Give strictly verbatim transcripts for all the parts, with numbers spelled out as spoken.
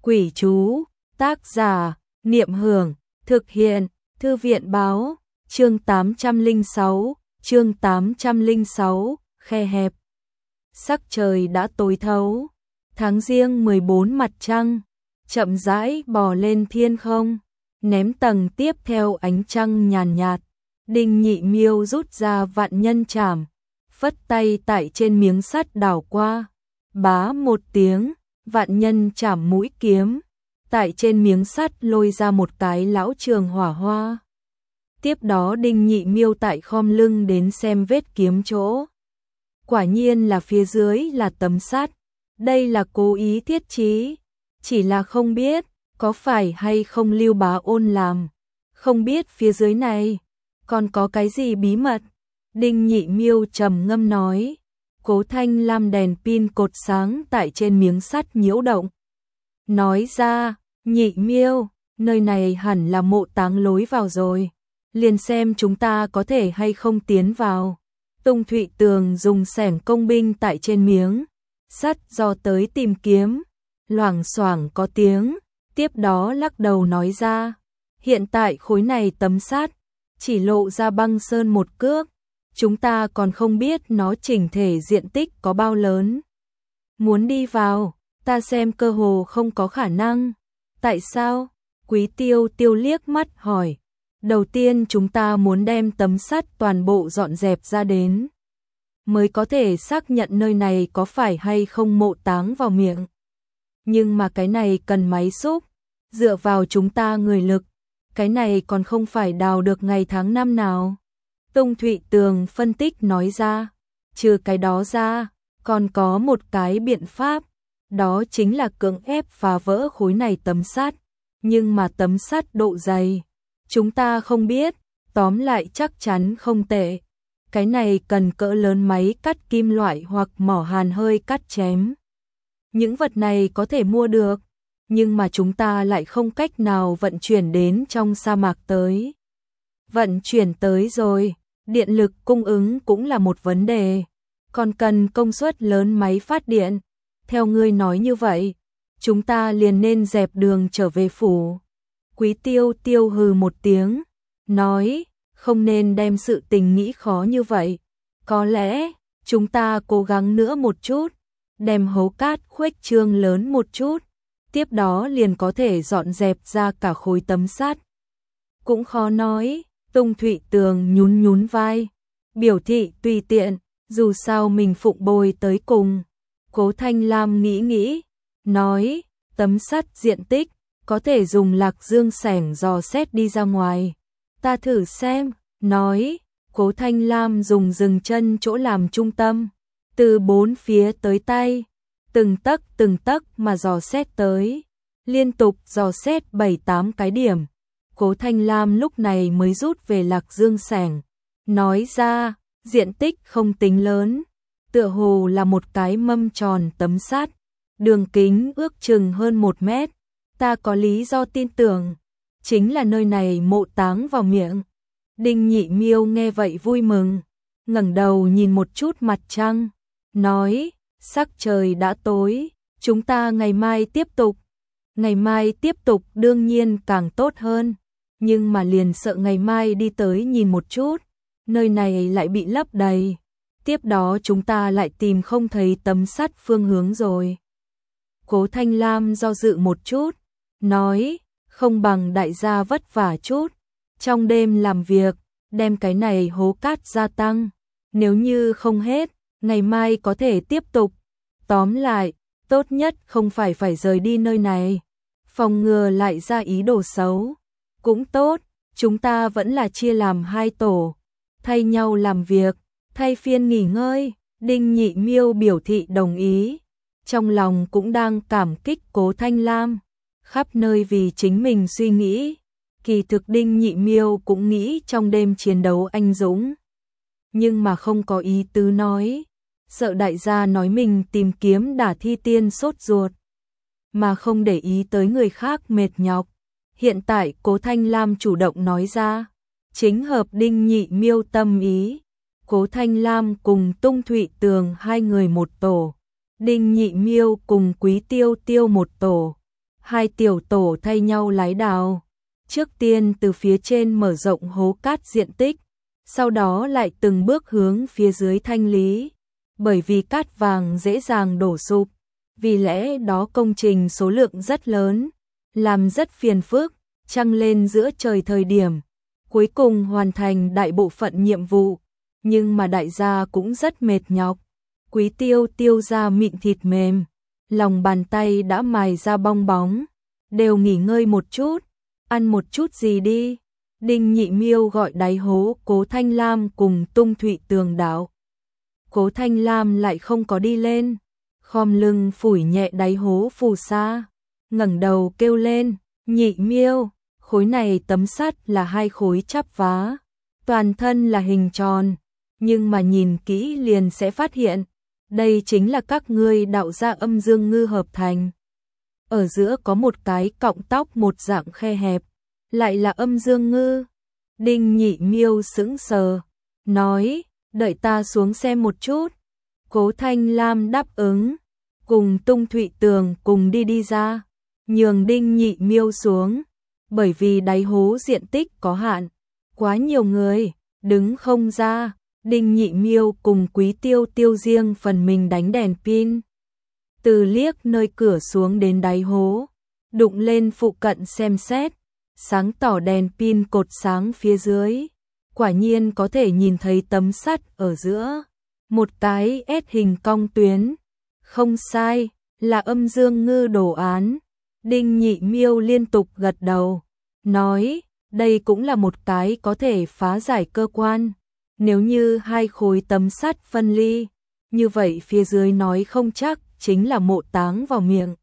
Quỷ chú, tác giả, Niệm Hưởng, thực hiện, Thư viện báo, chương tám trăm lẻ sáu, chương tám trăm lẻ sáu, khe hẹp. Sắc trời đã tối thấu, tháng Giêng mười bốn mặt trăng, chậm rãi bò lên thiên không, ném tầng tiếp theo ánh trăng nhàn nhạt. Đinh Nhị Miêu rút ra vạn nhân trảm, phất tay tại trên miếng sắt đảo qua, bá một tiếng, vạn nhân trảm mũi kiếm, tại trên miếng sắt lôi ra một cái lão trường hỏa hoa. Tiếp đó Đinh Nhị Miêu tại khom lưng đến xem vết kiếm chỗ. Quả nhiên là phía dưới là tấm sắt, đây là cố ý thiết trí, chỉ là không biết có phải hay không Lưu Bá Ôn làm, không biết phía dưới này còn có cái gì bí mật. Đinh Nhị Miêu trầm ngâm nói, Cố Thanh Lam đèn pin cột sáng tại trên miếng sắt nhiễu động. Nói ra, Nhị Miêu, nơi này hẳn là mộ táng lối vào rồi, liền xem chúng ta có thể hay không tiến vào. Tung Thụy Tường dùng xẻng công binh tại trên miếng sắt do tới tìm kiếm, loảng xoảng có tiếng, tiếp đó lắc đầu nói ra, hiện tại khối này tấm sắt chỉ lộ ra băng sơn một cước, chúng ta còn không biết nó chỉnh thể diện tích có bao lớn. Muốn đi vào, ta xem cơ hồ không có khả năng. Tại sao? Quý Tiêu Tiêu liếc mắt hỏi. Đầu tiên chúng ta muốn đem tấm sắt toàn bộ dọn dẹp ra đến, mới có thể xác nhận nơi này có phải hay không mộ táng vào miệng. Nhưng mà cái này cần máy xúc, dựa vào chúng ta người lực, cái này còn không phải đào được ngày tháng năm nào. Tung Thụy Tường phân tích nói ra, trừ cái đó ra, còn có một cái biện pháp, đó chính là cưỡng ép phá vỡ khối này tấm sắt, nhưng mà tấm sắt độ dày, chúng ta không biết, tóm lại chắc chắn không tệ. Cái này cần cỡ lớn máy cắt kim loại hoặc mỏ hàn hơi cắt chém. Những vật này có thể mua được, nhưng mà chúng ta lại không cách nào vận chuyển đến trong sa mạc tới. Vận chuyển tới rồi, điện lực cung ứng cũng là một vấn đề, còn cần công suất lớn máy phát điện. Theo ngươi nói như vậy, chúng ta liền nên dẹp đường trở về phủ. Quý Tiêu Tiêu hừ một tiếng, nói, không nên đem sự tình nghĩ khó như vậy. Có lẽ, chúng ta cố gắng nữa một chút, đem hố cát khuếch trương lớn một chút, tiếp đó liền có thể dọn dẹp ra cả khối tấm sắt. Cũng khó nói. Tung Thụy Tường nhún nhún vai, biểu thị tùy tiện, dù sao mình phụng bồi tới cùng. Cố Thanh Lam nghĩ nghĩ, nói, tấm sắt diện tích, có thể dùng Lạc Dương xẻng dò xét đi ra ngoài. Ta thử xem, nói, Cố Thanh Lam dùng dừng chân chỗ làm trung tâm, từ bốn phía tới tay, từng tấc từng tấc mà dò xét tới, liên tục dò xét bảy tám cái điểm. Cố Thanh Lam lúc này mới rút về Lạc Dương xẻng, nói ra, diện tích không tính lớn, tựa hồ là một cái mâm tròn tấm sắt, đường kính ước chừng hơn một mét. Ta có lý do tin tưởng, chính là nơi này mộ táng vào miệng. Đinh Nhị Miêu nghe vậy vui mừng, ngẩng đầu nhìn một chút mặt trăng, nói, sắc trời đã tối, chúng ta ngày mai tiếp tục. Ngày mai tiếp tục đương nhiên càng tốt hơn, nhưng mà liền sợ ngày mai đi tới nhìn một chút, nơi này lại bị lấp đầy, tiếp đó chúng ta lại tìm không thấy tấm sắt phương hướng rồi. Cố Thanh Lam do dự một chút, nói, không bằng đại gia vất vả chút, trong đêm làm việc, đem cái này hố cát gia tăng, nếu như không hết, ngày mai có thể tiếp tục. Tóm lại, tốt nhất không phải phải rời đi nơi này, phòng ngừa lại ra ý đồ xấu. Cũng tốt, chúng ta vẫn là chia làm hai tổ, thay nhau làm việc, thay phiên nghỉ ngơi. Đinh Nhị Miêu biểu thị đồng ý, trong lòng cũng đang cảm kích Cố Thanh Lam, khắp nơi vì chính mình suy nghĩ. Kỳ thực Đinh Nhị Miêu cũng nghĩ trong đêm chiến đấu anh dũng, nhưng mà không có ý tứ nói, sợ đại gia nói mình tìm kiếm đả thi tiên sốt ruột, mà không để ý tới người khác mệt nhọc. Hiện tại Cố Thanh Lam chủ động nói ra, chính hợp Đinh Nhị Miêu tâm ý. Cố Thanh Lam cùng Tung Thụy Tường hai người một tổ, Đinh Nhị Miêu cùng Quý Tiêu Tiêu một tổ. Hai tiểu tổ thay nhau lái đào. Trước tiên từ phía trên mở rộng hố cát diện tích, sau đó lại từng bước hướng phía dưới thanh lý. Bởi vì cát vàng dễ dàng đổ sụp, vì lẽ đó công trình số lượng rất lớn, làm rất phiền phức, trăng lên giữa trời thời điểm. Cuối cùng hoàn thành đại bộ phận nhiệm vụ, nhưng mà đại gia cũng rất mệt nhọc. Quý Tiêu tiêu ra mịn thịt mềm, lòng bàn tay đã mài ra bong bóng, đều nghỉ ngơi một chút, ăn một chút gì đi. Đinh Nhị Miêu gọi đáy hố Cố Thanh Lam cùng Tung Thụy Tường đạo. Cố Thanh Lam lại không có đi lên, khom lưng phủi nhẹ đáy hố phù sa, ngẩng đầu kêu lên, Nhị Miêu, khối này tấm sắt là hai khối chắp vá, toàn thân là hình tròn, nhưng mà nhìn kỹ liền sẽ phát hiện, đây chính là các ngươi đạo gia âm dương ngư hợp thành. Ở giữa có một cái cọng tóc một dạng khe hẹp, lại là âm dương ngư. Đinh Nhị Miêu sững sờ, nói, đợi ta xuống xem một chút. Cố Thanh Lam đáp ứng, cùng Tung Thụy Tường cùng đi đi ra, nhường Đinh Nhị Miêu xuống, bởi vì đáy hố diện tích có hạn, quá nhiều người, đứng không ra. Đinh Nhị Miêu cùng Quý Tiêu tiêu riêng phần mình đánh đèn pin. Từ liếc nơi cửa xuống đến đáy hố, đụng lên phụ cận xem xét, sáng tỏ đèn pin cột sáng phía dưới. Quả nhiên có thể nhìn thấy tấm sắt ở giữa, một cái S hình cong tuyến. Không sai, là âm dương ngư đồ án. Đinh Nhị Miêu liên tục gật đầu, nói, đây cũng là một cái có thể phá giải cơ quan. Nếu như hai khối tấm sắt phân ly, như vậy phía dưới nói không chắc chính là mộ táng vào miệng.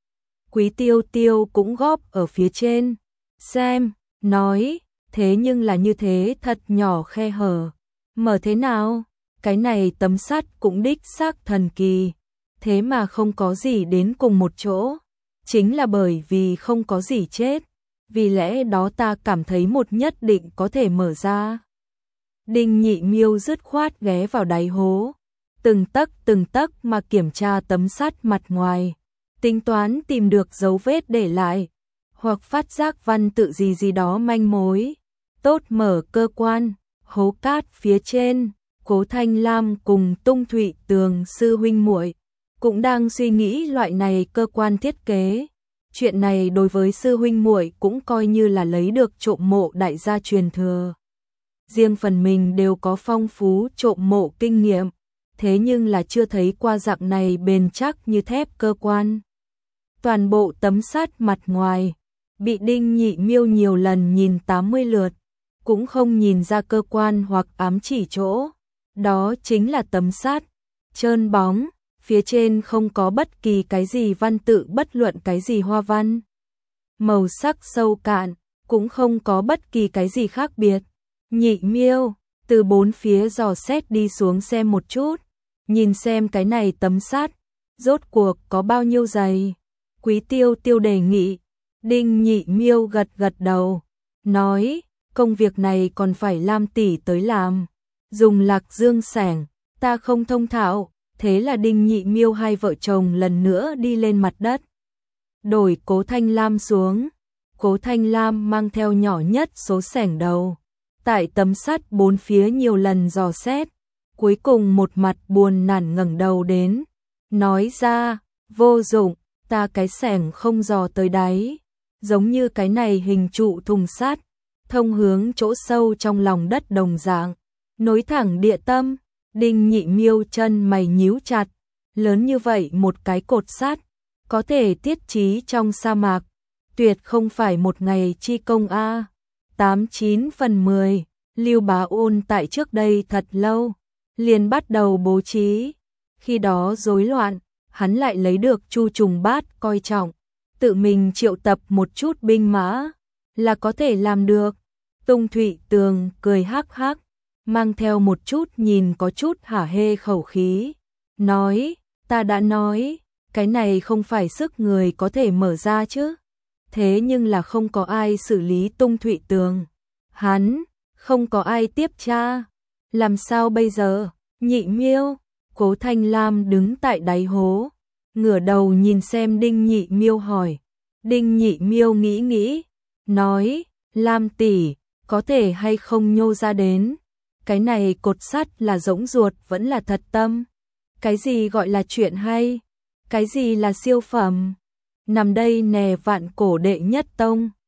Quý Tiêu tiêu cũng góp ở phía trên, xem, nói, thế nhưng là như thế thật nhỏ khe hở, mở thế nào? Cái này tấm sắt cũng đích xác thần kỳ, thế mà không có gì đến cùng một chỗ, chính là bởi vì không có gì chết, vì lẽ đó ta cảm thấy một nhất định có thể mở ra. Đinh Nhị Miêu dứt khoát ghé vào đáy hố, từng tấc từng tấc mà kiểm tra tấm sắt mặt ngoài, tính toán tìm được dấu vết để lại, hoặc phát giác văn tự gì gì đó manh mối. Tốt mở cơ quan, hố cát phía trên, Cố Thanh Lam cùng Tung Thụy Tường sư huynh muội cũng đang suy nghĩ loại này cơ quan thiết kế. Chuyện này đối với sư huynh muội cũng coi như là lấy được trộm mộ đại gia truyền thừa. Riêng phần mình đều có phong phú trộm mộ kinh nghiệm, thế nhưng là chưa thấy qua dạng này bền chắc như thép cơ quan. Toàn bộ tấm sắt mặt ngoài, bị Đinh Nhị Miêu nhiều lần nhìn tám mươi lượt, cũng không nhìn ra cơ quan hoặc ám chỉ chỗ. Đó chính là tấm sắt, trơn bóng, phía trên không có bất kỳ cái gì văn tự, bất luận cái gì hoa văn. Màu sắc sâu cạn, cũng không có bất kỳ cái gì khác biệt. Nhị Miêu, từ bốn phía dò xét đi xuống xem một chút, nhìn xem cái này tấm sắt, rốt cuộc có bao nhiêu dày. Quý Tiêu tiêu đề nghị. Đinh Nhị Miêu gật gật đầu, nói, công việc này còn phải Lam tỷ tới làm, dùng Lạc Dương xẻng, ta không thông thạo. Thế là Đinh Nhị Miêu hai vợ chồng lần nữa đi lên mặt đất, đổi Cố Thanh Lam xuống. Cố Thanh Lam mang theo nhỏ nhất số xẻng đầu, tại tấm sắt bốn phía nhiều lần dò xét, cuối cùng một mặt buồn nản ngẩng đầu đến, nói ra, vô dụng, ta cái xẻng không dò tới đáy, giống như cái này hình trụ thùng sắt, thông hướng chỗ sâu trong lòng đất đồng dạng, nối thẳng địa tâm. Đinh Nhị Miêu chân mày nhíu chặt, lớn như vậy một cái cột sắt, có thể tiết trí trong sa mạc, tuyệt không phải một ngày chi công a. Tám chín phần mười, Lưu Bá Ôn tại trước đây thật lâu, liền bắt đầu bố trí, khi đó rối loạn, hắn lại lấy được Chu Trùng Bát coi trọng, tự mình triệu tập một chút binh mã, là có thể làm được. Tung Thụy Tường cười hắc hắc, mang theo một chút nhìn có chút hả hê khẩu khí, nói, ta đã nói, cái này không phải sức người có thể mở ra chứ. Thế nhưng là không có ai xử lý Tung Thụy Tường, hắn, không có ai tiếp tra, làm sao bây giờ? Nhị Miêu, Cố Thanh Lam đứng tại đáy hố, ngửa đầu nhìn xem Đinh Nhị Miêu hỏi, Đinh Nhị Miêu nghĩ nghĩ, nói, Lam tỷ, có thể hay không nhô ra đến. Cái này cột sắt là rỗng ruột vẫn là thật tâm. Cái gì gọi là chuyện hay? Cái gì là siêu phẩm? Nằm đây nè vạn cổ đệ nhất tông.